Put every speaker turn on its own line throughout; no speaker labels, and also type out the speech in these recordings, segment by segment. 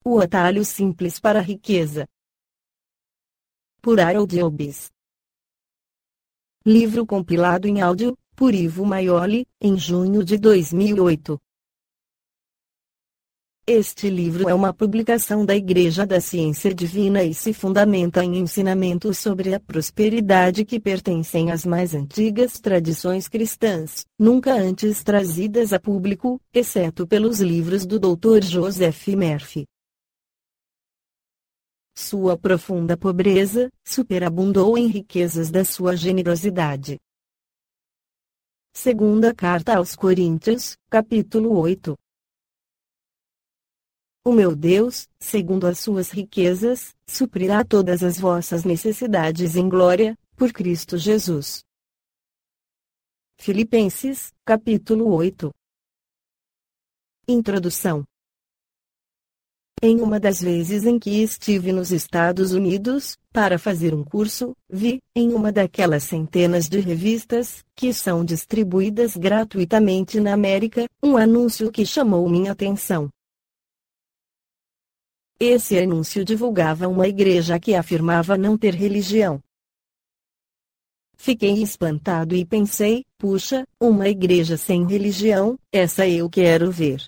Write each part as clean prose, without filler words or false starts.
O atalho simples para a riqueza. Por Harold Hobbes. Livro compilado em áudio, por Ivo Maioli, em junho de 2008. Este livro é uma publicação da Igreja da Ciência Divina e se fundamenta em ensinamentos sobre a prosperidade que pertencem às mais antigas tradições cristãs, nunca antes trazidas a público, exceto pelos livros do Dr. Joseph Murphy. Sua profunda pobreza superabundou em riquezas da sua generosidade. Segunda Carta aos Coríntios, capítulo 8. O meu Deus, segundo as suas riquezas, suprirá todas as vossas necessidades em glória, por Cristo Jesus. Filipenses, capítulo 8. Introdução. Em uma das vezes em que estive nos Estados Unidos, para fazer um curso, vi, em uma daquelas centenas de revistas, que são distribuídas gratuitamente na América, um anúncio que chamou minha atenção. Esse anúncio divulgava uma igreja que afirmava não ter religião. Fiquei espantado e pensei, puxa, uma igreja sem religião, essa eu quero ver.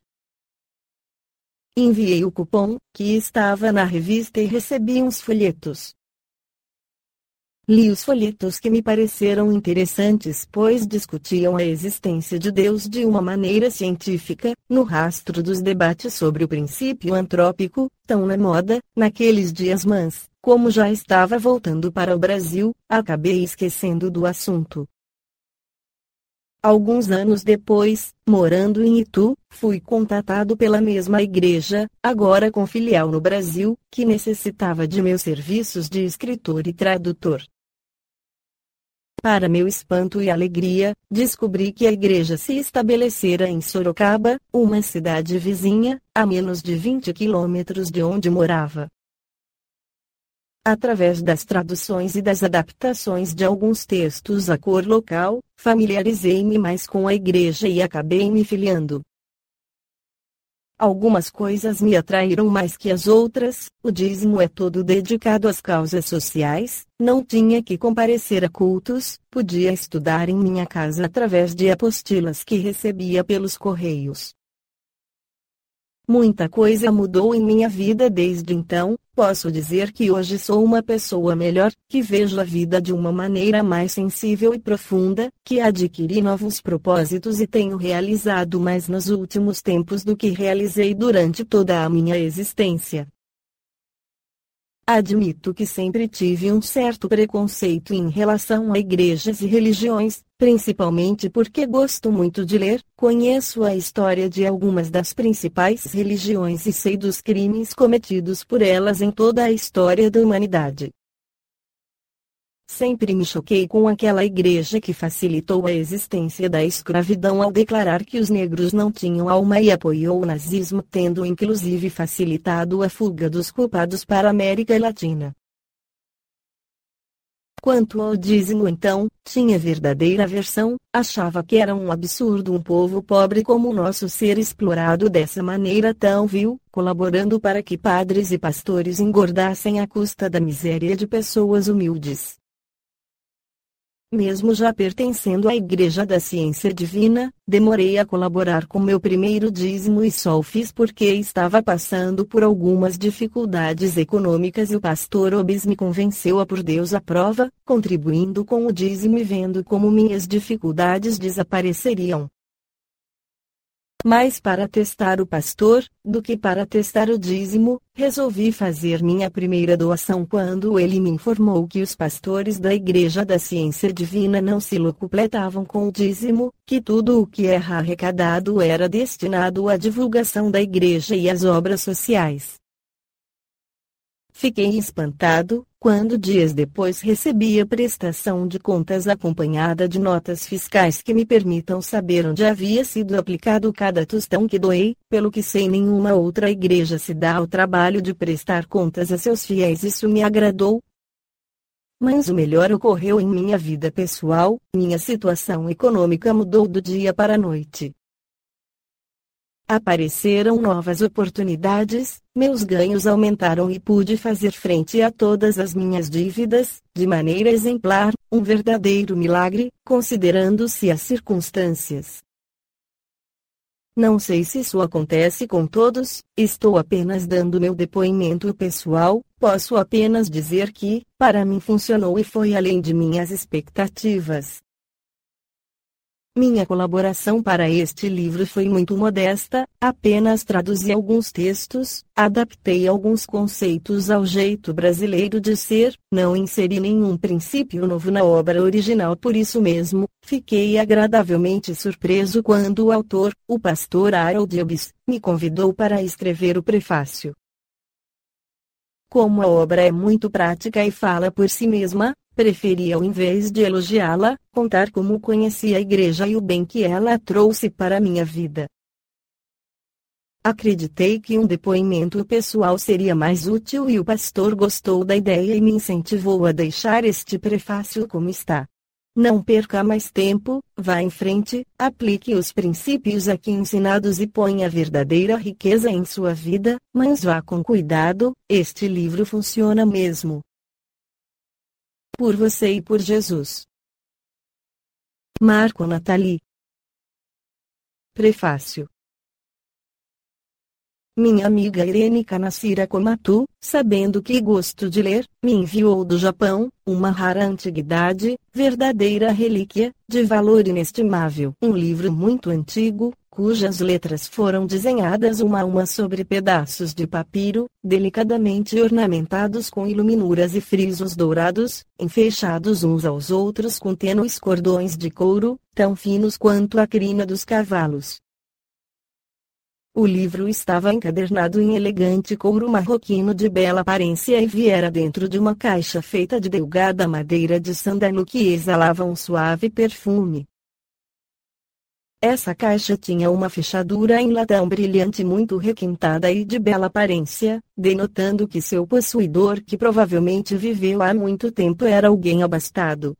Enviei o cupom, que estava na revista e recebi uns folhetos. Li os folhetos que me pareceram interessantes pois discutiam a existência de Deus de uma maneira científica, no rastro dos debates sobre o princípio antrópico, tão na moda, naqueles dias mas, como já estava voltando para o Brasil, acabei esquecendo do assunto. Alguns anos depois, morando em Itu, fui contatado pela mesma igreja, agora com filial no Brasil, que necessitava de meus serviços de escritor e tradutor. Para meu espanto e alegria, descobri que a igreja se estabelecera em Sorocaba, uma cidade vizinha, a menos de 20 quilômetros de onde morava. Através das traduções e das adaptações de alguns textos à cor local, familiarizei-me mais com a igreja e acabei me filiando. Algumas coisas me atraíram mais que as outras, o dízimo é todo dedicado às causas sociais, não tinha que comparecer a cultos, podia estudar em minha casa através de apostilas que recebia pelos correios. Muita coisa mudou em minha vida desde então, posso dizer que hoje sou uma pessoa melhor, que vejo a vida de uma maneira mais sensível e profunda, que adquiri novos propósitos e tenho realizado mais nos últimos tempos do que realizei durante toda a minha existência. Admito que sempre tive um certo preconceito em relação a igrejas e religiões, principalmente porque gosto muito de ler, conheço a história de algumas das principais religiões e sei dos crimes cometidos por elas em toda a história da humanidade. Sempre me choquei com aquela igreja que facilitou a existência da escravidão ao declarar que os negros não tinham alma e apoiou o nazismo, tendo inclusive facilitado a fuga dos culpados para a América Latina. Quanto ao dízimo então, tinha verdadeira aversão, achava que era um absurdo um povo pobre como o nosso ser explorado dessa maneira tão vil, colaborando para que padres e pastores engordassem à custa da miséria de pessoas humildes. Mesmo já pertencendo à Igreja da Ciência Divina, demorei a colaborar com meu primeiro dízimo e só o fiz porque estava passando por algumas dificuldades econômicas e o pastor Hobbes me convenceu a pôr Deus à prova, contribuindo com o dízimo e vendo como minhas dificuldades desapareceriam. Mais para testar o pastor, do que para testar o dízimo, resolvi fazer minha primeira doação quando ele me informou que os pastores da Igreja da Ciência Divina não se locupletavam com o dízimo, que tudo o que era arrecadado era destinado à divulgação da igreja e às obras sociais. Fiquei espantado, quando dias depois recebi a prestação de contas acompanhada de notas fiscais que me permitam saber onde havia sido aplicado cada tostão que doei, pelo que sei nenhuma outra igreja se dá ao trabalho de prestar contas a seus fiéis. Isso me agradou. Mas o melhor ocorreu em minha vida pessoal, minha situação econômica mudou do dia para a noite. Apareceram novas oportunidades, meus ganhos aumentaram e pude fazer frente a todas as minhas dívidas, de maneira exemplar, um verdadeiro milagre, considerando-se as circunstâncias. Não sei se isso acontece com todos, estou apenas dando meu depoimento pessoal, posso apenas dizer que, para mim funcionou e foi além de minhas expectativas. Minha colaboração para este livro foi muito modesta, apenas traduzi alguns textos, adaptei alguns conceitos ao jeito brasileiro de ser, não inseri nenhum princípio novo na obra original. Por isso mesmo, fiquei agradavelmente surpreso quando o autor, o pastor Harold Ebbs, me convidou para escrever o prefácio. Como a obra é muito prática e fala por si mesma, preferi, ao invés de elogiá-la, contar como conheci a igreja e o bem que ela trouxe para a minha vida. Acreditei que um depoimento pessoal seria mais útil e o pastor gostou da ideia e me incentivou a deixar este prefácio como está. Não perca mais tempo, vá em frente, aplique os princípios aqui ensinados e ponha a verdadeira riqueza em sua vida, mas vá com cuidado, este livro funciona mesmo. Por você e por Jesus. Marco Natali. Prefácio. Minha amiga Irene Kanashira Komatu, sabendo que gosto de ler, me enviou do Japão, uma rara antiguidade, verdadeira relíquia, de valor inestimável. Um livro muito antigo, cujas letras foram desenhadas uma a uma sobre pedaços de papiro, delicadamente ornamentados com iluminuras e frisos dourados, enfeixados uns aos outros com tênues cordões de couro, tão finos quanto a crina dos cavalos. O livro estava encadernado em elegante couro marroquino de bela aparência e viera dentro de uma caixa feita de delgada madeira de sândalo que exalava um suave perfume. Essa caixa tinha uma fechadura em latão brilhante muito requintada e de bela aparência, denotando que seu possuidor, que provavelmente viveu há muito tempo, era alguém abastado.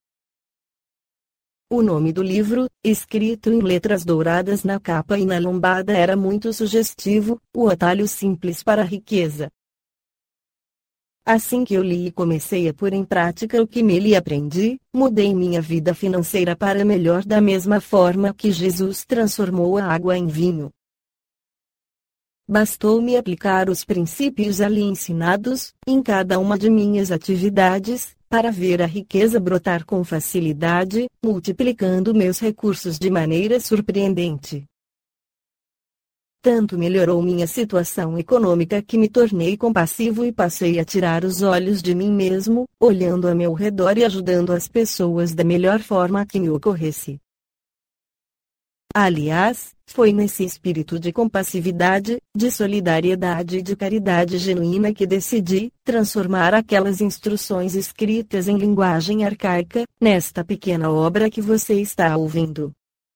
O nome do livro, escrito em letras douradas na capa e na lombada, era muito sugestivo, o atalho simples para a riqueza. Assim que eu li e comecei a pôr em prática o que nele aprendi, mudei minha vida financeira para melhor da mesma forma que Jesus transformou a água em vinho. Bastou-me aplicar os princípios ali ensinados, em cada uma de minhas atividades, para ver a riqueza brotar com facilidade, multiplicando meus recursos de maneira surpreendente. Tanto melhorou minha situação econômica que me tornei compassivo e passei a tirar os olhos de mim mesmo, olhando a meu redor e ajudando as pessoas da melhor forma que me ocorresse. Aliás, foi nesse espírito de compassividade, de solidariedade e de caridade genuína que decidi transformar aquelas instruções escritas em linguagem arcaica, nesta pequena obra que você está ouvindo.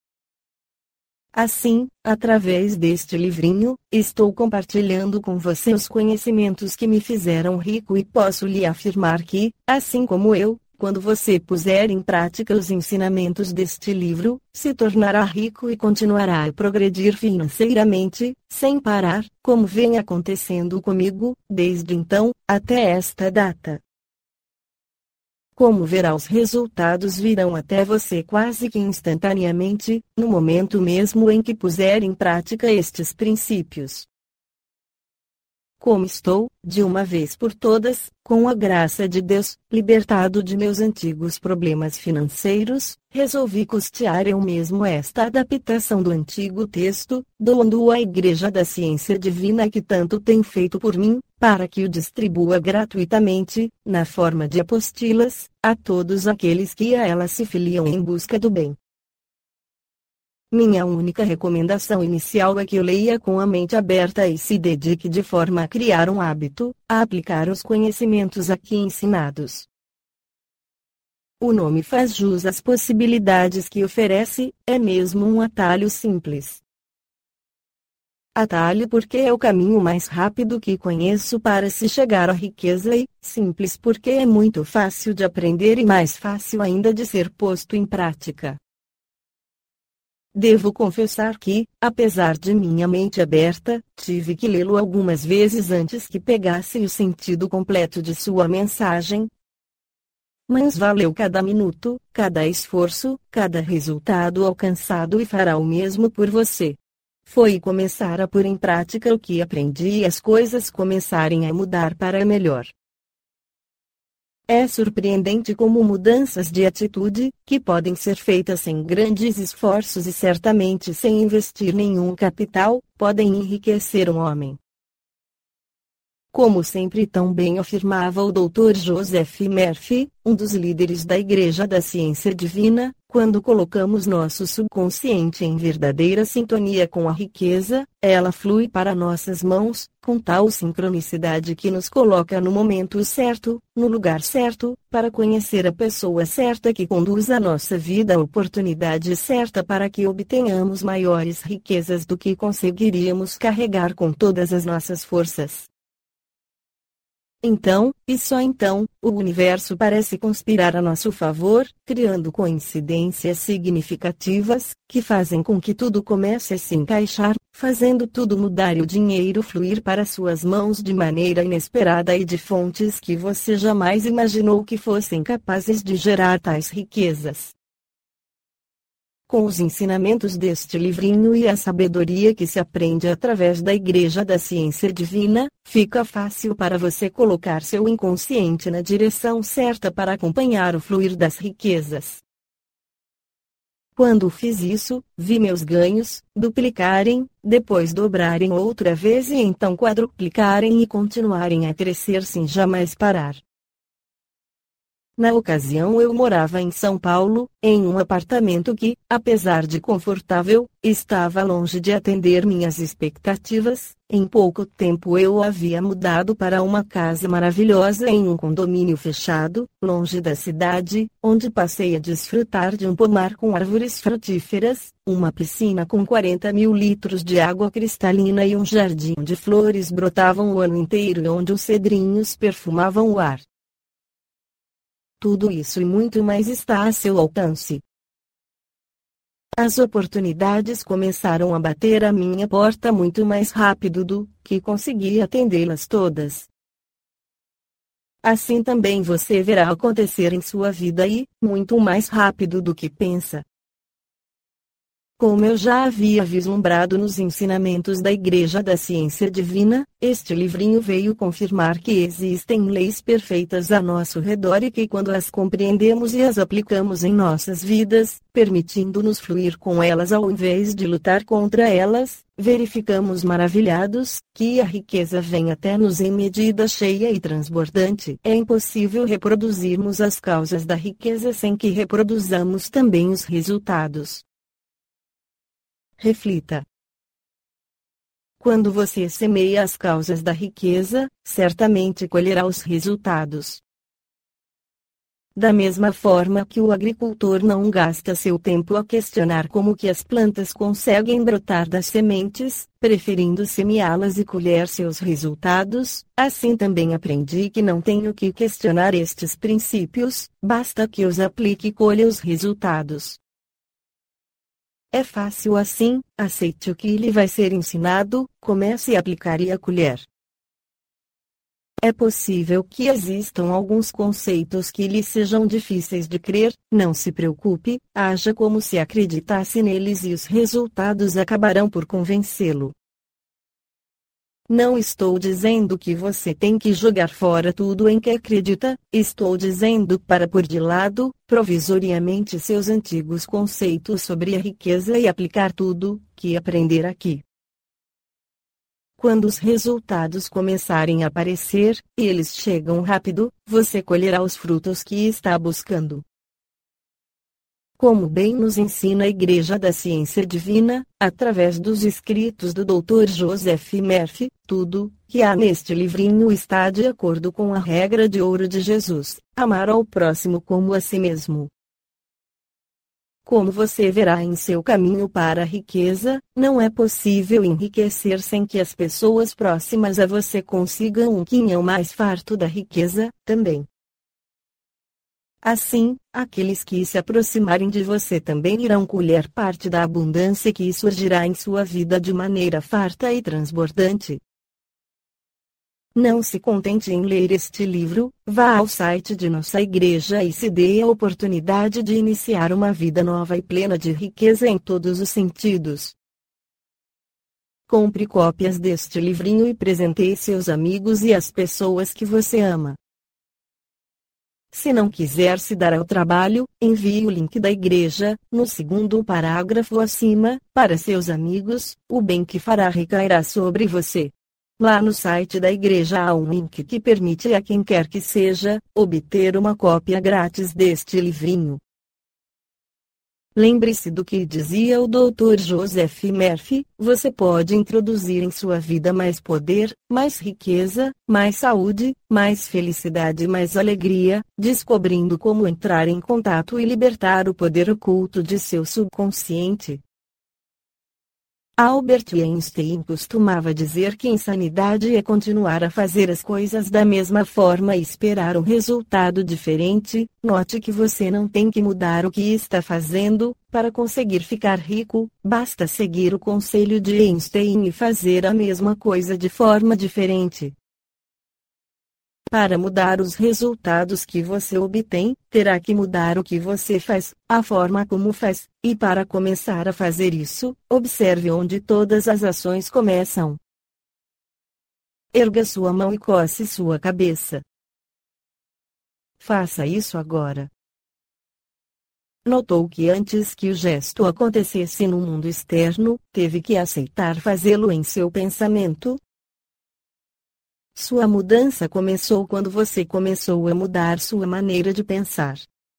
Assim, através deste livrinho, estou compartilhando com você os conhecimentos que me fizeram rico e posso lhe afirmar que, assim como eu, quando você puser em prática os ensinamentos deste livro, se tornará rico e continuará a progredir financeiramente, sem parar, como vem acontecendo comigo, desde então, até esta data. Como verá, os resultados virão até você quase que instantaneamente, no momento mesmo em que puser em prática estes princípios. Como estou, de uma vez por todas, com a graça de Deus, libertado de meus antigos problemas financeiros, resolvi custear eu mesmo esta adaptação do antigo texto, doando-o à Igreja da Ciência Divina que tanto tem feito por mim, para que o distribua gratuitamente, na forma de apostilas, a todos aqueles que a ela se filiam em busca do bem. Minha única recomendação inicial é que eu leia com a mente aberta e se dedique de forma a criar um hábito, a aplicar os conhecimentos aqui ensinados. O nome faz jus às possibilidades que oferece, é mesmo um atalho simples. Atalho porque é o caminho mais rápido que conheço para se chegar à riqueza e, simples porque é muito fácil de aprender e mais fácil ainda de ser posto em prática. devo confessar que, apesar de minha mente aberta, tive que lê-lo algumas vezes antes que pegasse o sentido completo de sua mensagem. Mas valeu cada minuto, cada esforço, cada resultado alcançado e fará o mesmo por você. Foi começar a pôr em prática o que aprendi e as coisas começarem a mudar para melhor. É surpreendente como mudanças de atitude, que podem ser feitas sem grandes esforços e certamente sem investir nenhum capital, podem enriquecer um homem. Como sempre tão bem afirmava o Dr. Joseph Murphy, um dos líderes da Igreja da Ciência Divina, quando colocamos nosso subconsciente em verdadeira sintonia com a riqueza, ela flui para nossas mãos, com tal sincronicidade que nos coloca no momento certo, no lugar certo, para conhecer a pessoa certa que conduz a nossa vida à oportunidade certa para que obtenhamos maiores riquezas do que conseguiríamos carregar com todas as nossas forças. Então, e só então, o universo parece conspirar a nosso favor, criando coincidências significativas, que fazem com que tudo comece a se encaixar, fazendo tudo mudar e o dinheiro fluir para suas mãos de maneira inesperada e de fontes que você jamais imaginou que fossem capazes de gerar tais riquezas. Com os ensinamentos deste livrinho e a sabedoria que se aprende através da Igreja da Ciência Divina, fica fácil para você colocar seu inconsciente na direção certa para acompanhar o fluir das riquezas. Quando fiz isso, vi meus ganhos duplicarem, depois dobrarem outra vez e então quadruplicarem e continuarem a crescer sem jamais parar. Na ocasião eu morava em São Paulo, em um apartamento que, apesar de confortável, estava longe de atender minhas expectativas. Em pouco tempo eu havia mudado para uma casa maravilhosa em um condomínio fechado, longe da cidade, onde passei a desfrutar de um pomar com árvores frutíferas, uma piscina com 40.000 litros de água cristalina e um jardim de flores brotavam o ano inteiro e onde os cedrinhos perfumavam o ar. Tudo isso e muito mais está a seu alcance. As oportunidades começaram a bater à minha porta muito mais rápido do que consegui atendê-las todas. Assim também você verá acontecer em sua vida e, muito mais rápido do que pensa. Como eu já havia vislumbrado nos ensinamentos da Igreja da Ciência Divina, este livrinho veio confirmar que existem leis perfeitas a nosso redor e que quando as compreendemos e as aplicamos em nossas vidas, permitindo-nos fluir com elas ao invés de lutar contra elas, verificamos maravilhados, que a riqueza vem até nos em medida cheia e transbordante. É impossível reproduzirmos as causas da riqueza sem que reproduzamos também os resultados. Reflita. Quando você semeia as causas da riqueza, certamente colherá os resultados. Da mesma forma que o agricultor não gasta seu tempo a questionar como que as plantas conseguem brotar das sementes, preferindo semeá-las e colher seus resultados, assim também aprendi que não tenho que questionar estes princípios, basta que os aplique e colha os resultados. É fácil assim, aceite o que lhe vai ser ensinado, comece a aplicar e a colher. É possível que existam alguns conceitos que lhe sejam difíceis de crer, não se preocupe, haja como se acreditasse neles e os resultados acabarão por convencê-lo. Não estou dizendo que você tem que jogar fora tudo em que acredita, estou dizendo para pôr de lado, provisoriamente seus antigos conceitos sobre a riqueza e aplicar tudo que aprender aqui. Quando os resultados começarem a aparecer, e eles chegam rápido, você colherá os frutos que está buscando. Como bem nos ensina a Igreja da Ciência Divina, através dos escritos do Dr. Joseph Murphy, tudo que há neste livrinho está de acordo com a regra de ouro de Jesus, amar ao próximo como a si mesmo. Como você verá em seu caminho para a riqueza, não é possível enriquecer sem que as pessoas próximas a você consigam um quinhão mais farto da riqueza, também. Assim, aqueles que se aproximarem de você também irão colher parte da abundância que surgirá em sua vida de maneira farta e transbordante. Não se contente em ler este livro, vá ao site de nossa igreja e se dê a oportunidade de iniciar uma vida nova e plena de riqueza em todos os sentidos. Compre cópias deste livrinho e presenteie seus amigos e as pessoas que você ama. Se não quiser se dar ao trabalho, envie o link da igreja, no segundo parágrafo acima, para seus amigos. O bem que fará recairá sobre você. Lá no site da igreja há um link que permite a quem quer que seja, obter uma cópia grátis deste livrinho. Lembre-se do que dizia o Dr. Joseph Murphy: você pode introduzir em sua vida mais poder, mais riqueza, mais saúde, mais felicidade e mais alegria, descobrindo como entrar em contato e libertar o poder oculto de seu subconsciente. Albert Einstein costumava dizer que insanidade é continuar a fazer as coisas da mesma forma e esperar um resultado diferente. Note que você não tem que mudar o que está fazendo para conseguir ficar rico, basta seguir o conselho de Einstein e fazer a mesma coisa de forma diferente. Para mudar os resultados que você obtém, terá que mudar o que você faz, a forma como faz, e para começar a fazer isso, observe onde todas as ações começam. Erga sua mão e coce sua cabeça. Faça isso agora. Notou que antes que o gesto acontecesse no mundo externo, teve que aceitar fazê-lo em seu pensamento? Sua mudança começou quando você começou a mudar sua maneira de pensar.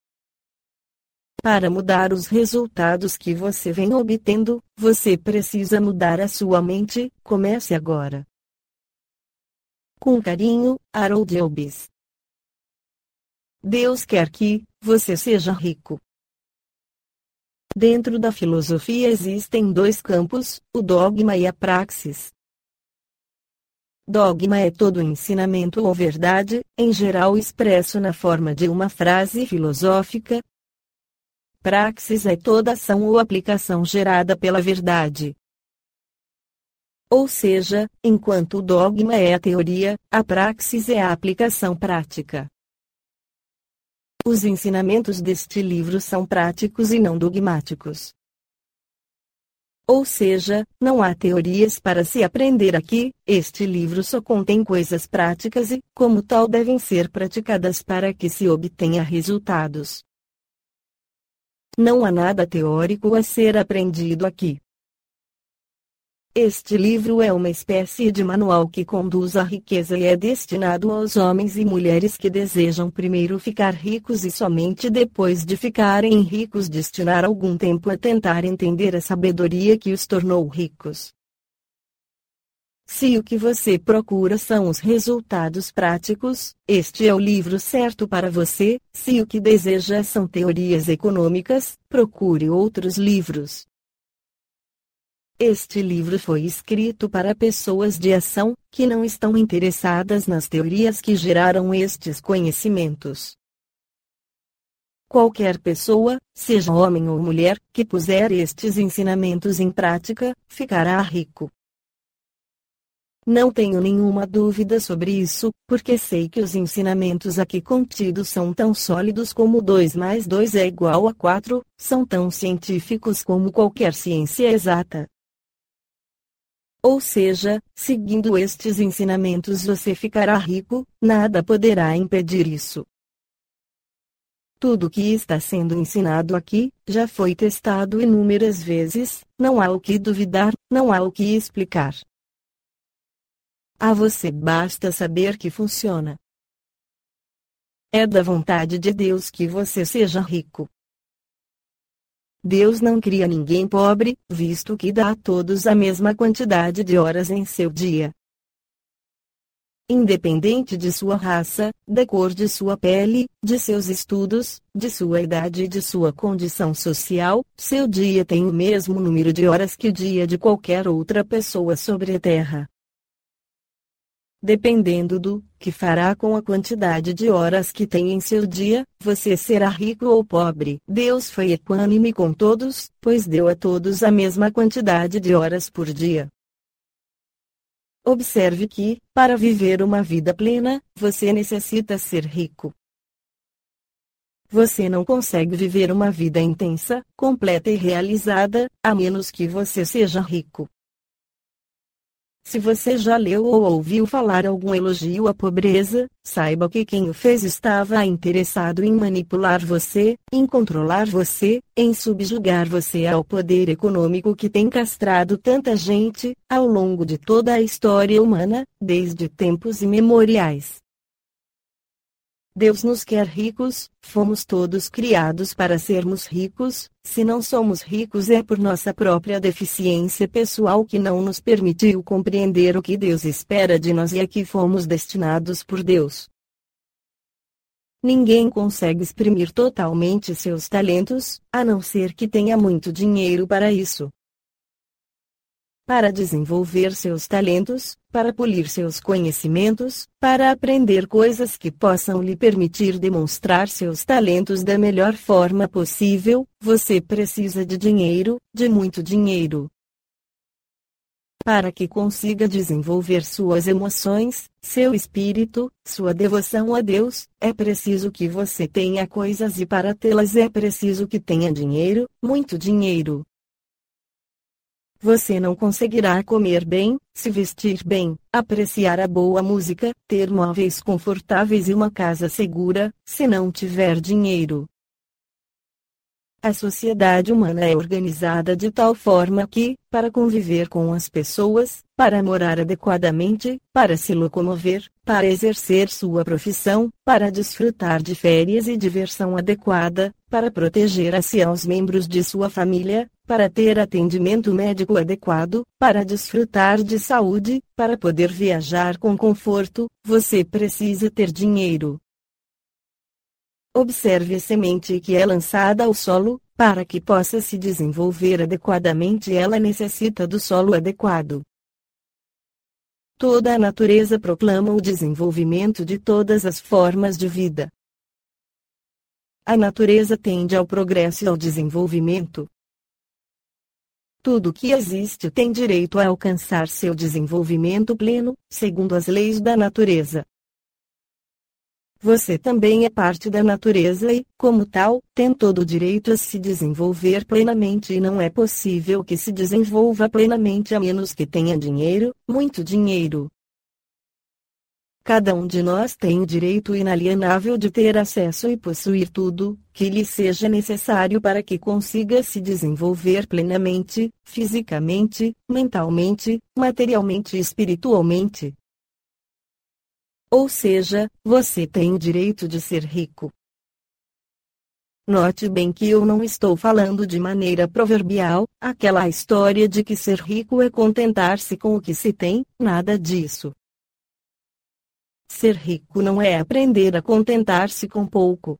Para mudar os resultados que você vem obtendo, você precisa mudar a sua mente. Comece agora. Com carinho, Harold Elbis. Deus quer que você seja rico. Dentro da filosofia existem dois campos, o dogma e a praxis. Dogma é todo ensinamento ou verdade, em geral expresso na forma de uma frase filosófica. Praxis é toda ação ou aplicação gerada pela verdade. Ou seja, enquanto o dogma é a teoria, a praxis é a aplicação prática. Os ensinamentos deste livro são práticos e não dogmáticos. Ou seja, não há teorias para se aprender aqui, este livro só contém coisas práticas e, como tal, devem ser praticadas para que se obtenha resultados. Não há nada teórico a ser aprendido aqui. Este livro é uma espécie de manual que conduz à riqueza e é destinado aos homens e mulheres que desejam primeiro ficar ricos e somente depois de ficarem ricos destinar algum tempo a tentar entender a sabedoria que os tornou ricos. Se o que você procura são os resultados práticos, este é o livro certo para você. Se o que deseja são teorias econômicas, procure outros livros. Este livro foi escrito para pessoas de ação, que não estão interessadas nas teorias que geraram estes conhecimentos. Qualquer pessoa, seja homem ou mulher, que puser estes ensinamentos em prática, ficará rico. Não tenho nenhuma dúvida sobre isso, porque sei que os ensinamentos aqui contidos são tão sólidos como 2 mais 2 é igual a 4, são tão científicos como qualquer ciência exata. Ou seja, seguindo estes ensinamentos você ficará rico, nada poderá impedir isso. Tudo que está sendo ensinado aqui, já foi testado inúmeras vezes, não há o que duvidar, não há o que explicar. A você basta saber que funciona. É da vontade de Deus que você seja rico. Deus não cria ninguém pobre, visto que dá a todos a mesma quantidade de horas em seu dia. Independente de sua raça, da cor de sua pele, de seus estudos, de sua idade e de sua condição social, seu dia tem o mesmo número de horas que o dia de qualquer outra pessoa sobre a Terra. Dependendo do que fará com a quantidade de horas que tem em seu dia, você será rico ou pobre. Deus foi equânime com todos, pois deu a todos a mesma quantidade de horas por dia. Observe que, para viver uma vida plena, você necessita ser rico. Você não consegue viver uma vida intensa, completa e realizada, a menos que você seja rico. Se você já leu ou ouviu falar algum elogio à pobreza, saiba que quem o fez estava interessado em manipular você, em controlar você, em subjugar você ao poder econômico que tem castrado tanta gente, ao longo de toda a história humana, desde tempos imemoriais. Deus nos quer ricos, fomos todos criados para sermos ricos, se não somos ricos é por nossa própria deficiência pessoal que não nos permitiu compreender o que Deus espera de nós e a que fomos destinados por Deus. Ninguém consegue exprimir totalmente seus talentos, a não ser que tenha muito dinheiro para isso. Para desenvolver seus talentos, para polir seus conhecimentos, para aprender coisas que possam lhe permitir demonstrar seus talentos da melhor forma possível, você precisa de dinheiro, de muito dinheiro. Para que consiga desenvolver suas emoções, seu espírito, sua devoção a Deus, é preciso que você tenha coisas e para tê-las é preciso que tenha dinheiro, muito dinheiro. Você não conseguirá comer bem, se vestir bem, apreciar a boa música, ter móveis confortáveis e uma casa segura, se não tiver dinheiro. A sociedade humana é organizada de tal forma que, para conviver com as pessoas, para morar adequadamente, para se locomover, para exercer sua profissão, para desfrutar de férias e diversão adequada, para proteger a si e aos membros de sua família, para ter atendimento médico adequado, para desfrutar de saúde, para poder viajar com conforto, você precisa ter dinheiro. Observe a semente que é lançada ao solo, para que possa se desenvolver adequadamente ela necessita do solo adequado. Toda a natureza proclama o desenvolvimento de todas as formas de vida. A natureza tende ao progresso e ao desenvolvimento. Tudo que existe tem direito a alcançar seu desenvolvimento pleno, segundo as leis da natureza. Você também é parte da natureza e, como tal, tem todo o direito a se desenvolver plenamente e não é possível que se desenvolva plenamente a menos que tenha dinheiro, muito dinheiro. Cada um de nós tem o direito inalienável de ter acesso e possuir tudo que lhe seja necessário para que consiga se desenvolver plenamente, fisicamente, mentalmente, materialmente e espiritualmente. Ou seja, você tem o direito de ser rico. Note bem que eu não estou falando de maneira proverbial, aquela história de que ser rico é contentar-se com o que se tem, nada disso. Ser rico não é aprender a contentar-se com pouco.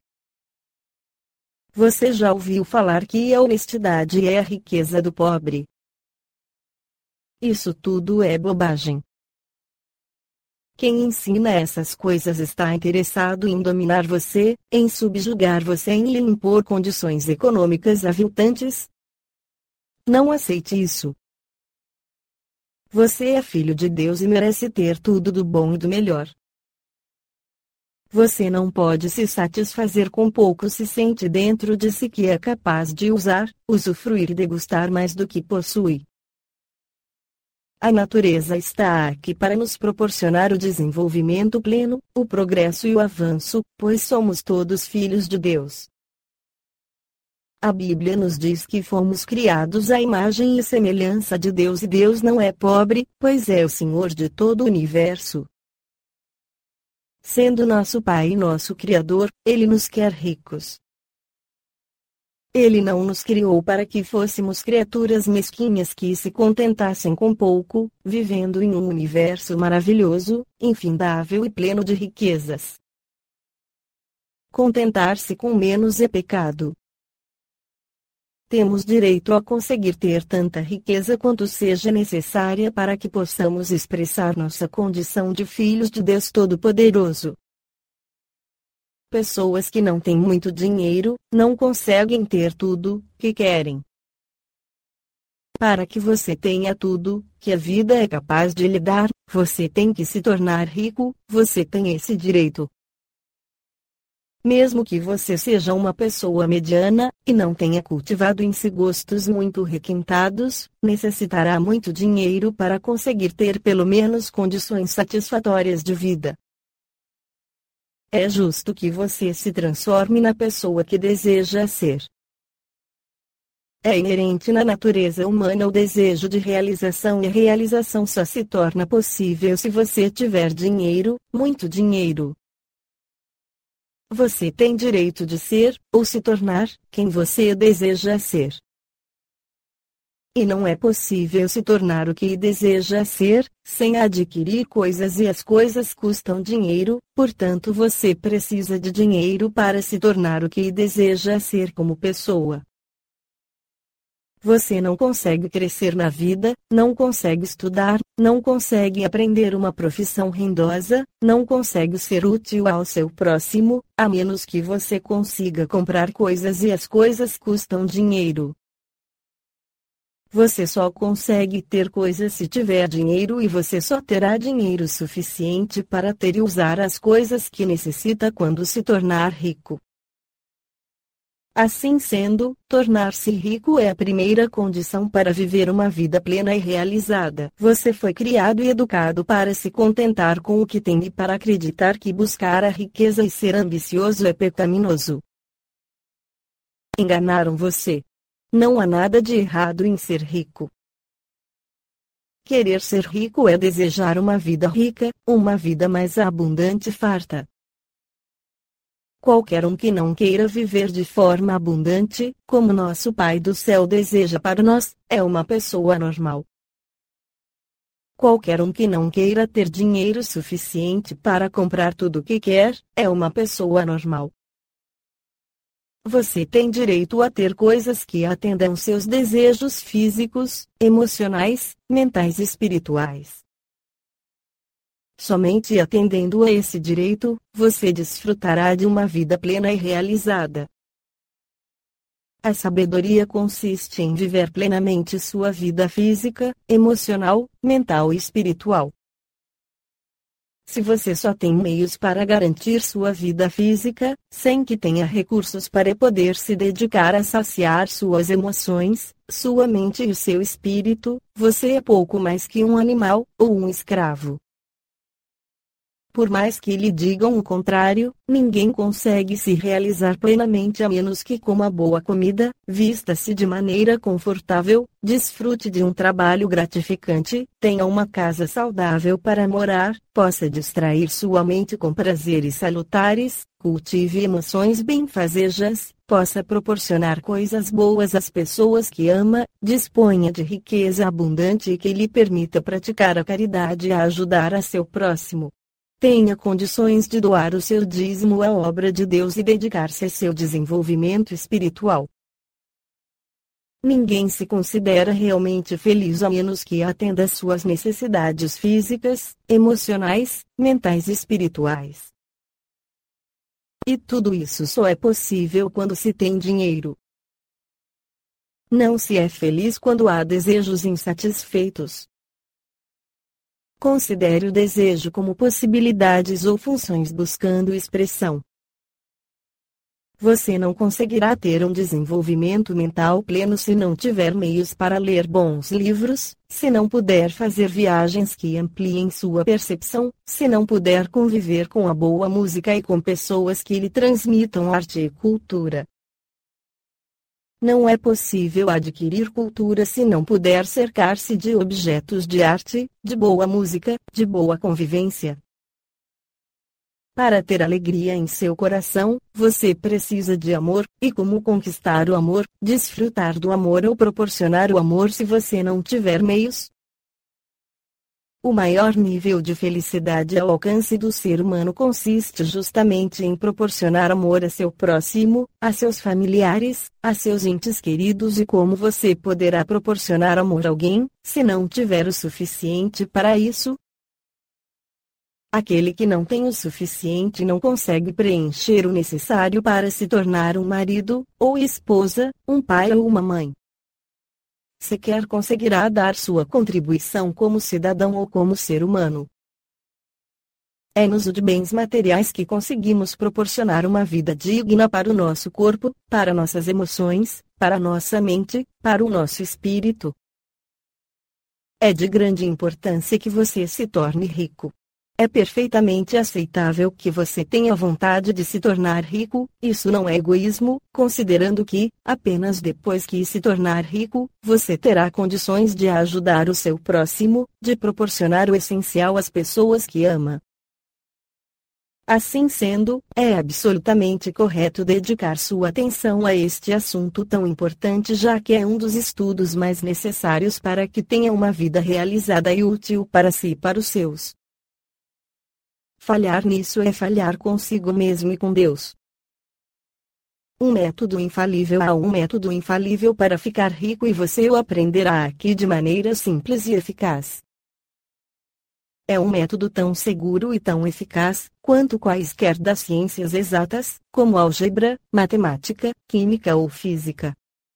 Você já ouviu falar que a honestidade é a riqueza do pobre? Isso tudo é bobagem. Quem ensina essas coisas está interessado em dominar você, em subjugar você, em lhe impor condições econômicas aviltantes. Não aceite isso. Você é filho de Deus e merece ter tudo do bom e do melhor. Você não pode se satisfazer com pouco se sente dentro de si que é capaz de usar, usufruir e degustar mais do que possui. A natureza está aqui para nos proporcionar o desenvolvimento pleno, o progresso e o avanço, pois somos todos filhos de Deus. A Bíblia nos diz que fomos criados à imagem e semelhança de Deus e Deus não é pobre, pois é o Senhor de todo o universo. Sendo nosso Pai e nosso Criador, Ele nos quer ricos. Ele não nos criou para que fôssemos criaturas mesquinhas que se contentassem com pouco, vivendo em um universo maravilhoso, infindável e pleno de riquezas. Contentar-se com menos é pecado. temos direito a conseguir ter tanta riqueza quanto seja necessária para que possamos expressar nossa condição de filhos de Deus Todo-Poderoso. Pessoas que não têm muito dinheiro, não conseguem ter tudo que querem. Para que você tenha tudo que a vida é capaz de lhe dar, você tem que se tornar rico, você tem esse direito. Mesmo que você seja uma pessoa mediana, e não tenha cultivado em si gostos muito requintados, necessitará muito dinheiro para conseguir ter pelo menos condições satisfatórias de vida. É justo que você se transforme na pessoa que deseja ser. É inerente na natureza humana o desejo de realização, e a realização só se torna possível se você tiver dinheiro, muito dinheiro. Você tem direito de ser, ou se tornar, quem você deseja ser. E não é possível se tornar o que deseja ser, sem adquirir coisas, e as coisas custam dinheiro, portanto você precisa de dinheiro para se tornar o que deseja ser como pessoa. Você não consegue crescer na vida, não consegue estudar, não consegue aprender uma profissão rendosa, não consegue ser útil ao seu próximo, a menos que você consiga comprar coisas, e as coisas custam dinheiro. Você só consegue ter coisas se tiver dinheiro, e você só terá dinheiro suficiente para ter e usar as coisas que necessita quando se tornar rico. Assim sendo, tornar-se rico é a primeira condição para viver uma vida plena e realizada. Você foi criado e educado para se contentar com o que tem e para acreditar que buscar a riqueza e ser ambicioso é pecaminoso. Enganaram você. Não há nada de errado em ser rico. Querer ser rico é desejar uma vida rica, uma vida mais abundante e farta. Qualquer um que não queira viver de forma abundante, como nosso Pai do Céu deseja para nós, é uma pessoa anormal. Qualquer um que não queira ter dinheiro suficiente para comprar tudo o que quer, é uma pessoa anormal. Você tem direito a ter coisas que atendam seus desejos físicos, emocionais, mentais e espirituais. Somente atendendo a esse direito, você desfrutará de uma vida plena e realizada. A sabedoria consiste em viver plenamente sua vida física, emocional, mental e espiritual. Se você só tem meios para garantir sua vida física, sem que tenha recursos para poder se dedicar a saciar suas emoções, sua mente e seu espírito, você é pouco mais que um animal, ou um escravo. Por mais que lhe digam o contrário, ninguém consegue se realizar plenamente a menos que coma boa comida, vista-se de maneira confortável, desfrute de um trabalho gratificante, tenha uma casa saudável para morar, possa distrair sua mente com prazeres salutares, cultive emoções benfazejas, possa proporcionar coisas boas às pessoas que ama, disponha de riqueza abundante e que lhe permita praticar a caridade e ajudar a seu próximo. Tenha condições de doar o seu dízimo à obra de Deus e dedicar-se a seu desenvolvimento espiritual. Ninguém se considera realmente feliz a menos que atenda às suas necessidades físicas, emocionais, mentais e espirituais. E tudo isso só é possível quando se tem dinheiro. Não se é feliz quando há desejos insatisfeitos. Considere o desejo como possibilidades ou funções buscando expressão. Você não conseguirá ter um desenvolvimento mental pleno se não tiver meios para ler bons livros, se não puder fazer viagens que ampliem sua percepção, se não puder conviver com a boa música e com pessoas que lhe transmitam arte e cultura. Não é possível adquirir cultura se não puder cercar-se de objetos de arte, de boa música, de boa convivência. Para ter alegria em seu coração, você precisa de amor, e como conquistar o amor, desfrutar do amor ou proporcionar o amor se você não tiver meios? o maior nível de felicidade ao alcance do ser humano consiste justamente em proporcionar amor a seu próximo, a seus familiares, a seus entes queridos. E como você poderá proporcionar amor a alguém, se não tiver o suficiente para isso? Aquele que não tem o suficiente não consegue preencher o necessário para se tornar um marido, ou esposa, um pai ou uma mãe. Sequer conseguirá dar sua contribuição como cidadão ou como ser humano. É no uso de bens materiais que conseguimos proporcionar uma vida digna para o nosso corpo, para nossas emoções, para nossa mente, para o nosso espírito. É de grande importância que você se torne rico. É perfeitamente aceitável que você tenha vontade de se tornar rico, isso não é egoísmo, considerando que, apenas depois que se tornar rico, você terá condições de ajudar o seu próximo, de proporcionar o essencial às pessoas que ama. Assim sendo, é absolutamente correto dedicar sua atenção a este assunto tão importante, já que é um dos estudos mais necessários para que tenha uma vida realizada e útil para si e para os seus. Falhar nisso é falhar consigo mesmo e com Deus. Um método infalível. Há um método infalível para ficar rico e você o aprenderá aqui de maneira simples e eficaz. É um método tão seguro e tão eficaz quanto quaisquer das ciências exatas, como álgebra, matemática, química ou física.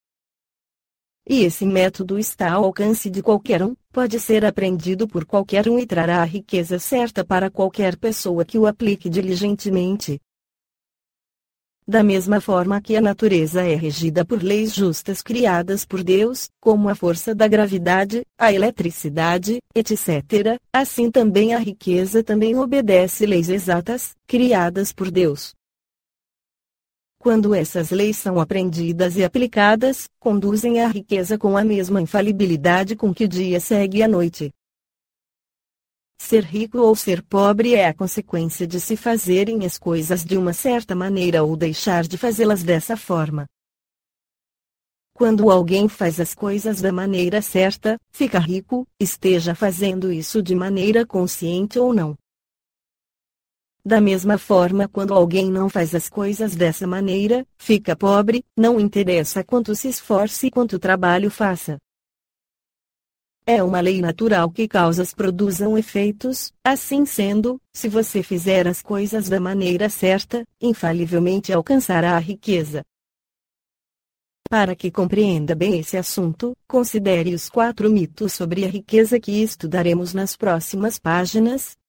E esse método está ao alcance de qualquer um, pode ser aprendido por qualquer um e trará a riqueza certa para qualquer pessoa que o aplique diligentemente. Da mesma forma que a natureza é regida por leis justas criadas por Deus, como a força da gravidade, a eletricidade, etc., assim também a riqueza também obedece leis exatas, criadas por Deus. Quando essas leis são aprendidas e aplicadas, conduzem à riqueza com a mesma infalibilidade com que o dia segue a noite. Ser rico ou ser pobre é a consequência de se fazerem as coisas de uma certa maneira ou deixar de fazê-las dessa forma. Quando alguém faz as coisas da maneira certa, fica rico, esteja fazendo isso de maneira consciente ou não. Da mesma forma, quando alguém não faz as coisas dessa maneira, fica pobre, não interessa quanto se esforce e quanto trabalho faça. É uma lei natural que causas produzam efeitos, assim sendo, se você fizer as coisas da maneira certa, infalivelmente alcançará a riqueza. Para que compreenda bem esse assunto, considere os 4 mitos sobre a riqueza que estudaremos nas próximas páginas,